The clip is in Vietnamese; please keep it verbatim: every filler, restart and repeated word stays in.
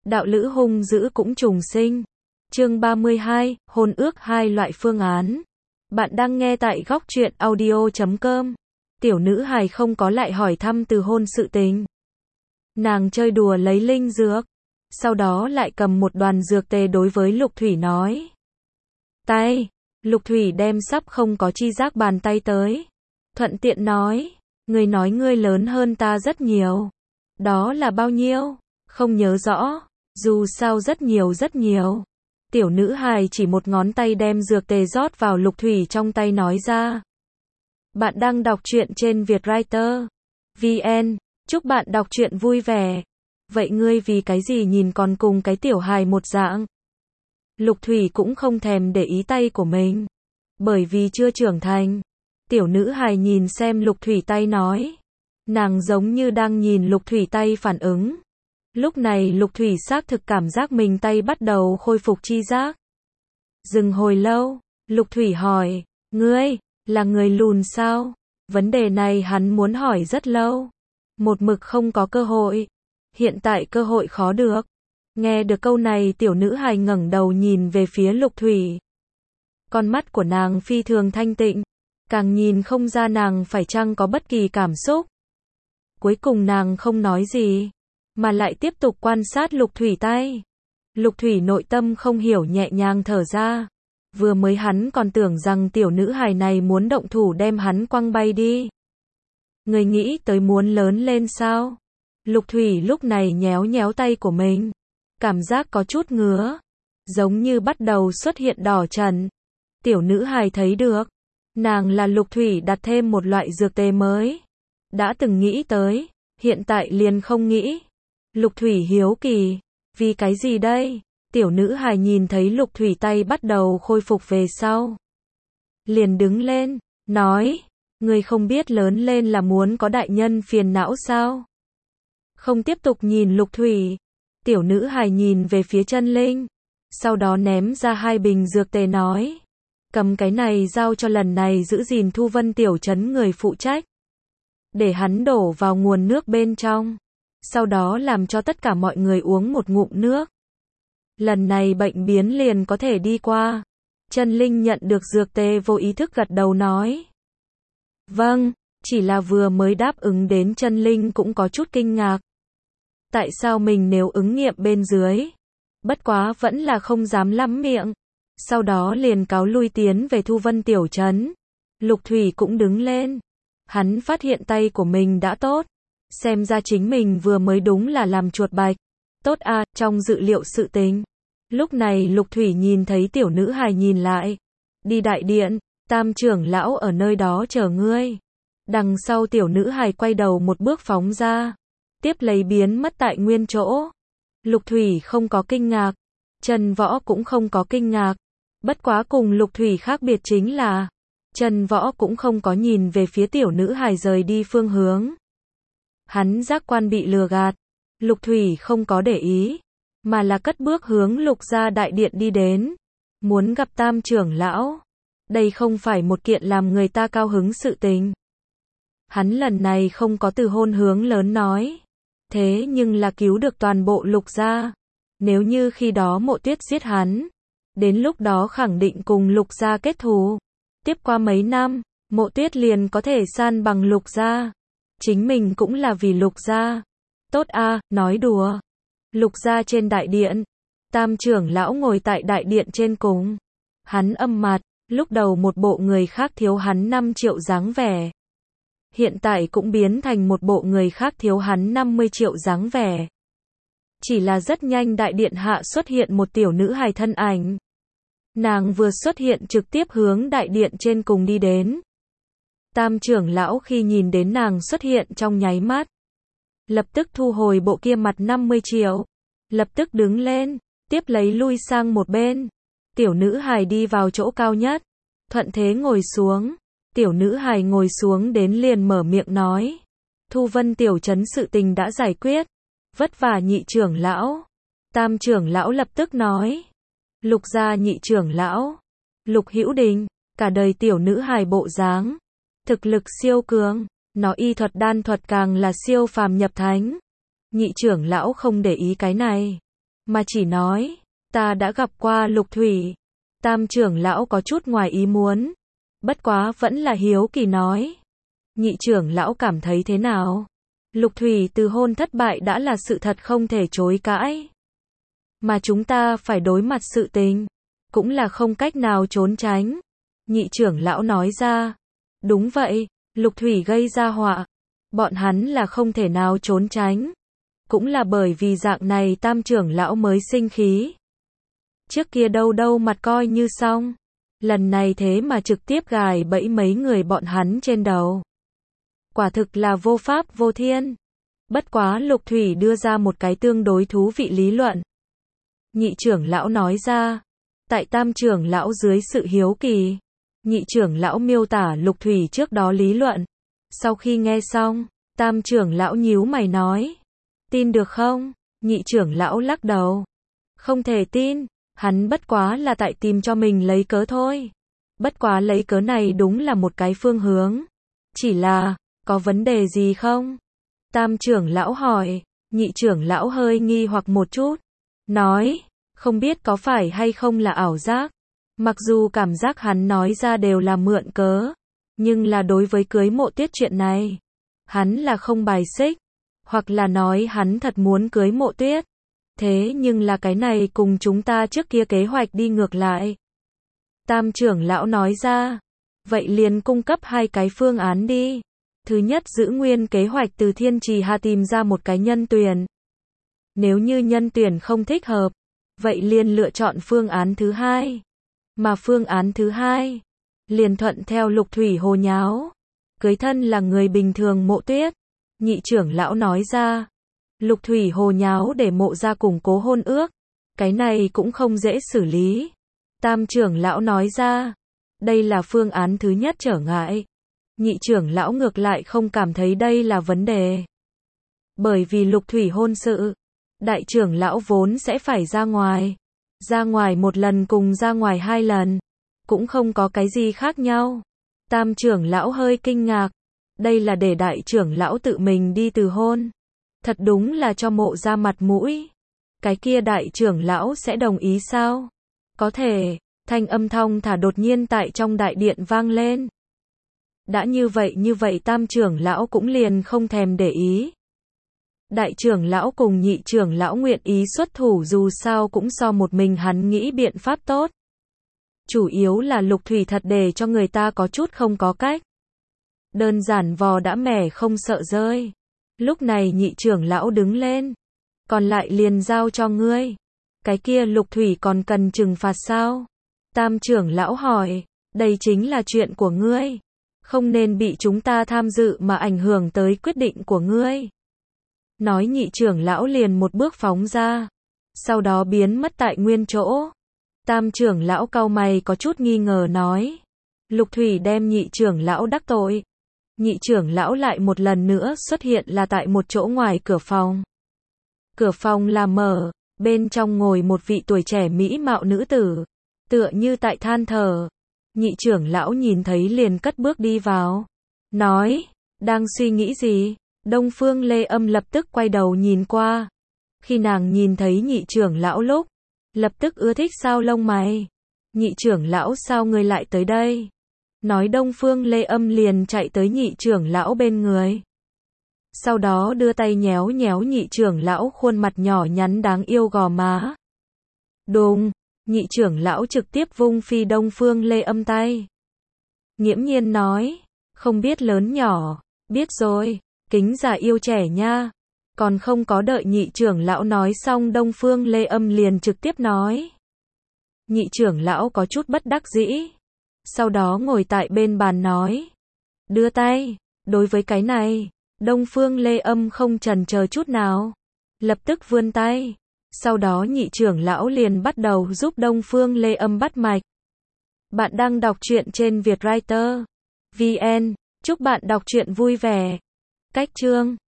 đạo lữ hung dữ cũng trùng sinh. Chương ba mươi hai, hôn ước hai loại phương án. Bạn đang nghe tại góc truyện audio chấm com. Tiểu nữ hài không có lại hỏi thăm từ hôn sự tình. Nàng chơi đùa lấy linh dược, sau đó lại cầm một đoàn dược tề đối với Lục Thủy nói. Tay, Lục Thủy đem sắp không có chi giác bàn tay tới. Thuận tiện nói, ngươi nói ngươi lớn hơn ta rất nhiều. Đó là bao nhiêu? Không nhớ rõ, dù sao rất nhiều rất nhiều. Tiểu nữ hài chỉ một ngón tay đem dược tề rót vào Lục Thủy trong tay nói ra. Bạn đang đọc truyện trên Vietwriter chấm vn, chúc bạn đọc truyện vui vẻ. Vậy ngươi vì cái gì nhìn còn cùng cái tiểu hài một dạng? Lục Thủy cũng không thèm để ý tay của mình, bởi vì chưa trưởng thành. Tiểu nữ hài nhìn xem Lục Thủy tay nói. Nàng giống như đang nhìn Lục Thủy tay phản ứng. Lúc này Lục Thủy xác thực cảm giác mình tay bắt đầu khôi phục chi giác. Dừng hồi lâu, Lục Thủy hỏi, ngươi, là người lùn sao? Vấn đề này hắn muốn hỏi rất lâu. Một mực không có cơ hội. Hiện tại cơ hội khó được. Nghe được câu này tiểu nữ hài ngẩng đầu nhìn về phía Lục Thủy. Con mắt của nàng phi thường thanh tịnh. Càng nhìn không ra nàng phải chăng có bất kỳ cảm xúc. Cuối cùng nàng không nói gì, mà lại tiếp tục quan sát Lục Thủy tay. Lục Thủy nội tâm không hiểu nhẹ nhàng thở ra. Vừa mới hắn còn tưởng rằng tiểu nữ hài này muốn động thủ đem hắn quăng bay đi. Người nghĩ tới muốn lớn lên sao? Lục Thủy lúc này nhéo nhéo tay của mình. Cảm giác có chút ngứa. Giống như bắt đầu xuất hiện đỏ trần. Tiểu nữ hài thấy được. Nàng là Lục Thủy đặt thêm một loại dược tề mới. Đã từng nghĩ tới, hiện tại liền không nghĩ. Lục Thủy hiếu kỳ, vì cái gì đây? Tiểu nữ hài nhìn thấy Lục Thủy tay bắt đầu khôi phục về sau. Liền đứng lên, nói, ngươi không biết lớn lên là muốn có đại nhân phiền não sao? Không tiếp tục nhìn Lục Thủy. Tiểu nữ hài nhìn về phía Chân Linh. Sau đó ném ra hai bình dược tề nói. Cầm cái này giao cho lần này giữ gìn Thu Vân tiểu trấn người phụ trách. Để hắn đổ vào nguồn nước bên trong. Sau đó làm cho tất cả mọi người uống một ngụm nước. Lần này bệnh biến liền có thể đi qua. Chân Linh nhận được dược tê vô ý thức gật đầu nói. Vâng, chỉ là vừa mới đáp ứng đến Chân Linh cũng có chút kinh ngạc. Tại sao mình nếu ứng nghiệm bên dưới? Bất quá vẫn là không dám lắm miệng. Sau đó liền cáo lui tiến về Thu Vân tiểu trấn. Lục Thủy cũng đứng lên. Hắn phát hiện tay của mình đã tốt. Xem ra chính mình vừa mới đúng là làm chuột bạch. Tốt à, trong dự liệu sự tình. Lúc này Lục Thủy nhìn thấy tiểu nữ hài nhìn lại. Đi đại điện, Tam trưởng lão ở nơi đó chờ ngươi. Đằng sau tiểu nữ hài quay đầu một bước phóng ra. Tiếp lấy biến mất tại nguyên chỗ. Lục Thủy không có kinh ngạc. Trần Võ cũng không có kinh ngạc. Bất quá cùng Lục Thủy khác biệt chính là Trần Võ cũng không có nhìn về phía tiểu nữ hài rời đi phương hướng. Hắn giác quan bị lừa gạt. Lục Thủy không có để ý, mà là cất bước hướng Lục gia đại điện đi đến. Muốn gặp Tam trưởng lão. Đây không phải một kiện làm người ta cao hứng sự tình. Hắn lần này không có từ hôn hướng lớn nói. Thế nhưng là cứu được toàn bộ Lục gia. Nếu như khi đó Mộ Tuyết giết hắn, đến lúc đó khẳng định cùng Lục gia kết thù. Tiếp qua mấy năm, Mộ Tuyết liền có thể san bằng Lục gia. Chính mình cũng là vì Lục gia. Tốt a, nói đùa. Lục gia trên đại điện. Tam trưởng lão ngồi tại đại điện trên cùng. Hắn âm mặt, lúc đầu một bộ người khác thiếu hắn năm triệu dáng vẻ. Hiện tại cũng biến thành một bộ người khác thiếu hắn năm mươi triệu dáng vẻ. Chỉ là rất nhanh đại điện hạ xuất hiện một tiểu nữ hài thân ảnh. Nàng vừa xuất hiện trực tiếp hướng đại điện trên cùng đi đến. Tam trưởng lão khi nhìn đến nàng xuất hiện trong nháy mắt. Lập tức thu hồi bộ kia mặt năm mươi triệu. Lập tức đứng lên, tiếp lấy lui sang một bên. Tiểu nữ hài đi vào chỗ cao nhất. Thuận thế ngồi xuống. Tiểu nữ hài ngồi xuống đến liền mở miệng nói. Thu Vân tiểu trấn sự tình đã giải quyết. Vất vả nhị trưởng lão. Tam trưởng lão lập tức nói. Lục gia nhị trưởng lão. Lục Hữu Đình, cả đời tiểu nữ hài bộ dáng. Thực lực siêu cường, nó y thuật đan thuật càng là siêu phàm nhập thánh. Nhị trưởng lão không để ý cái này. mà chỉ nói, ta đã gặp qua Lục Thủy. Tam trưởng lão có chút ngoài ý muốn, bất quá vẫn là hiếu kỳ nói. Nhị trưởng lão cảm thấy thế nào? Lục Thủy từ hôn thất bại đã là sự thật không thể chối cãi. Mà chúng ta phải đối mặt sự tình, cũng là không cách nào trốn tránh. Nhị trưởng lão nói ra. Đúng vậy, Lục Thủy gây ra họa. Bọn hắn là không thể nào trốn tránh. Cũng là bởi vì dạng này tam trưởng lão mới sinh khí. Trước kia đâu đâu mặt coi như xong. Lần này thế mà trực tiếp gài bẫy mấy người bọn hắn trên đầu. Quả thực là vô pháp vô thiên. Bất quá Lục Thủy đưa ra một cái tương đối thú vị lý luận. Nhị trưởng lão nói ra. Tại tam trưởng lão dưới sự hiếu kỳ. Nhị trưởng lão miêu tả Lục Thủy trước đó lý luận. Sau khi nghe xong, tam trưởng lão nhíu mày nói. Tin được không? Nhị trưởng lão lắc đầu. Không thể tin, hắn bất quá là tại tìm cho mình lấy cớ thôi. Bất quá lấy cớ này đúng là một cái phương hướng. Chỉ là, có vấn đề gì không? Tam trưởng lão hỏi, nhị trưởng lão hơi nghi hoặc một chút. Nói, không biết có phải hay không là ảo giác. Mặc dù cảm giác hắn nói ra đều là mượn cớ. Nhưng là đối với cưới Mộ Tuyết chuyện này, hắn là không bài xích. Hoặc là nói hắn thật muốn cưới Mộ Tuyết. Thế nhưng là cái này cùng chúng ta trước kia kế hoạch đi ngược lại. Tam trưởng lão nói ra. Vậy liền cung cấp hai cái phương án đi. Thứ nhất giữ nguyên kế hoạch từ Thiên Trì Hà tìm ra một cái nhân tuyển. Nếu như nhân tuyển không thích hợp, vậy liền lựa chọn phương án thứ hai. Mà phương án thứ hai, liền thuận theo Lục Thủy hồ nháo. Cưới thân là người bình thường Mộ Tuyết. Nhị trưởng lão nói ra. Lục Thủy hồ nháo để Mộ gia củng cố hôn ước. Cái này cũng không dễ xử lý. Tam trưởng lão nói ra. Đây là phương án thứ nhất trở ngại. Nhị trưởng lão ngược lại không cảm thấy đây là vấn đề. Bởi vì Lục Thủy hôn sự, đại trưởng lão vốn sẽ phải ra ngoài. Ra ngoài một lần cùng ra ngoài hai lần. Cũng không có cái gì khác nhau. Tam trưởng lão hơi kinh ngạc. Đây là để đại trưởng lão tự mình đi từ hôn. Thật đúng là cho Mộ ra mặt mũi. Cái kia đại trưởng lão sẽ đồng ý sao? Có thể, thanh âm thong thả đột nhiên tại trong đại điện vang lên. Đã như vậy như vậy tam trưởng lão cũng liền không thèm để ý. Đại trưởng lão cùng nhị trưởng lão nguyện ý xuất thủ dù sao cũng so một mình hắn nghĩ biện pháp tốt. Chủ yếu là Lục Thủy thật để cho người ta có chút không có cách. Đơn giản vò đã mẻ không sợ rơi. Lúc này nhị trưởng lão đứng lên. Còn lại liền giao cho ngươi. Cái kia Lục Thủy còn cần trừng phạt sao? Tam trưởng lão hỏi. Đây chính là chuyện của ngươi. Không nên bị chúng ta tham dự mà ảnh hưởng tới quyết định của ngươi. Nói nhị trưởng lão liền một bước phóng ra. Sau đó biến mất tại nguyên chỗ. Tam trưởng lão cau mày có chút nghi ngờ nói. Lục Thủy đem nhị trưởng lão đắc tội. Nhị trưởng lão lại một lần nữa xuất hiện là tại một chỗ ngoài cửa phòng. Cửa phòng là mở, bên trong ngồi một vị tuổi trẻ mỹ mạo nữ tử, tựa như tại than thở. Nhị trưởng lão nhìn thấy liền cất bước đi vào. Nói, đang suy nghĩ gì? Đông Phương Lê Âm lập tức quay đầu nhìn qua. Khi nàng nhìn thấy nhị trưởng lão lúc, lập tức ưa thích sao lông mày. Nhị trưởng lão sao ngươi lại tới đây? Nói Đông Phương Lê Âm liền chạy tới nhị trưởng lão bên người. Sau đó đưa tay nhéo nhéo nhị trưởng lão khuôn mặt nhỏ nhắn đáng yêu gò má. Đùng, nhị trưởng lão trực tiếp vung phi Đông Phương Lê Âm tay. Nghiễm nhiên nói, không biết lớn nhỏ, biết rồi, kính già yêu trẻ nha. Còn không có đợi nhị trưởng lão nói xong Đông Phương Lê Âm liền trực tiếp nói. Nhị trưởng lão có chút bất đắc dĩ. Sau đó ngồi tại bên bàn nói. Đưa tay, đối với cái này, Đông Phương Lê Âm không chần chờ chút nào. Lập tức vươn tay. Sau đó nhị trưởng lão liền bắt đầu giúp Đông Phương Lê Âm bắt mạch. Bạn đang đọc truyện trên Vietwriter chấm vn. Chúc bạn đọc truyện vui vẻ. Cách chương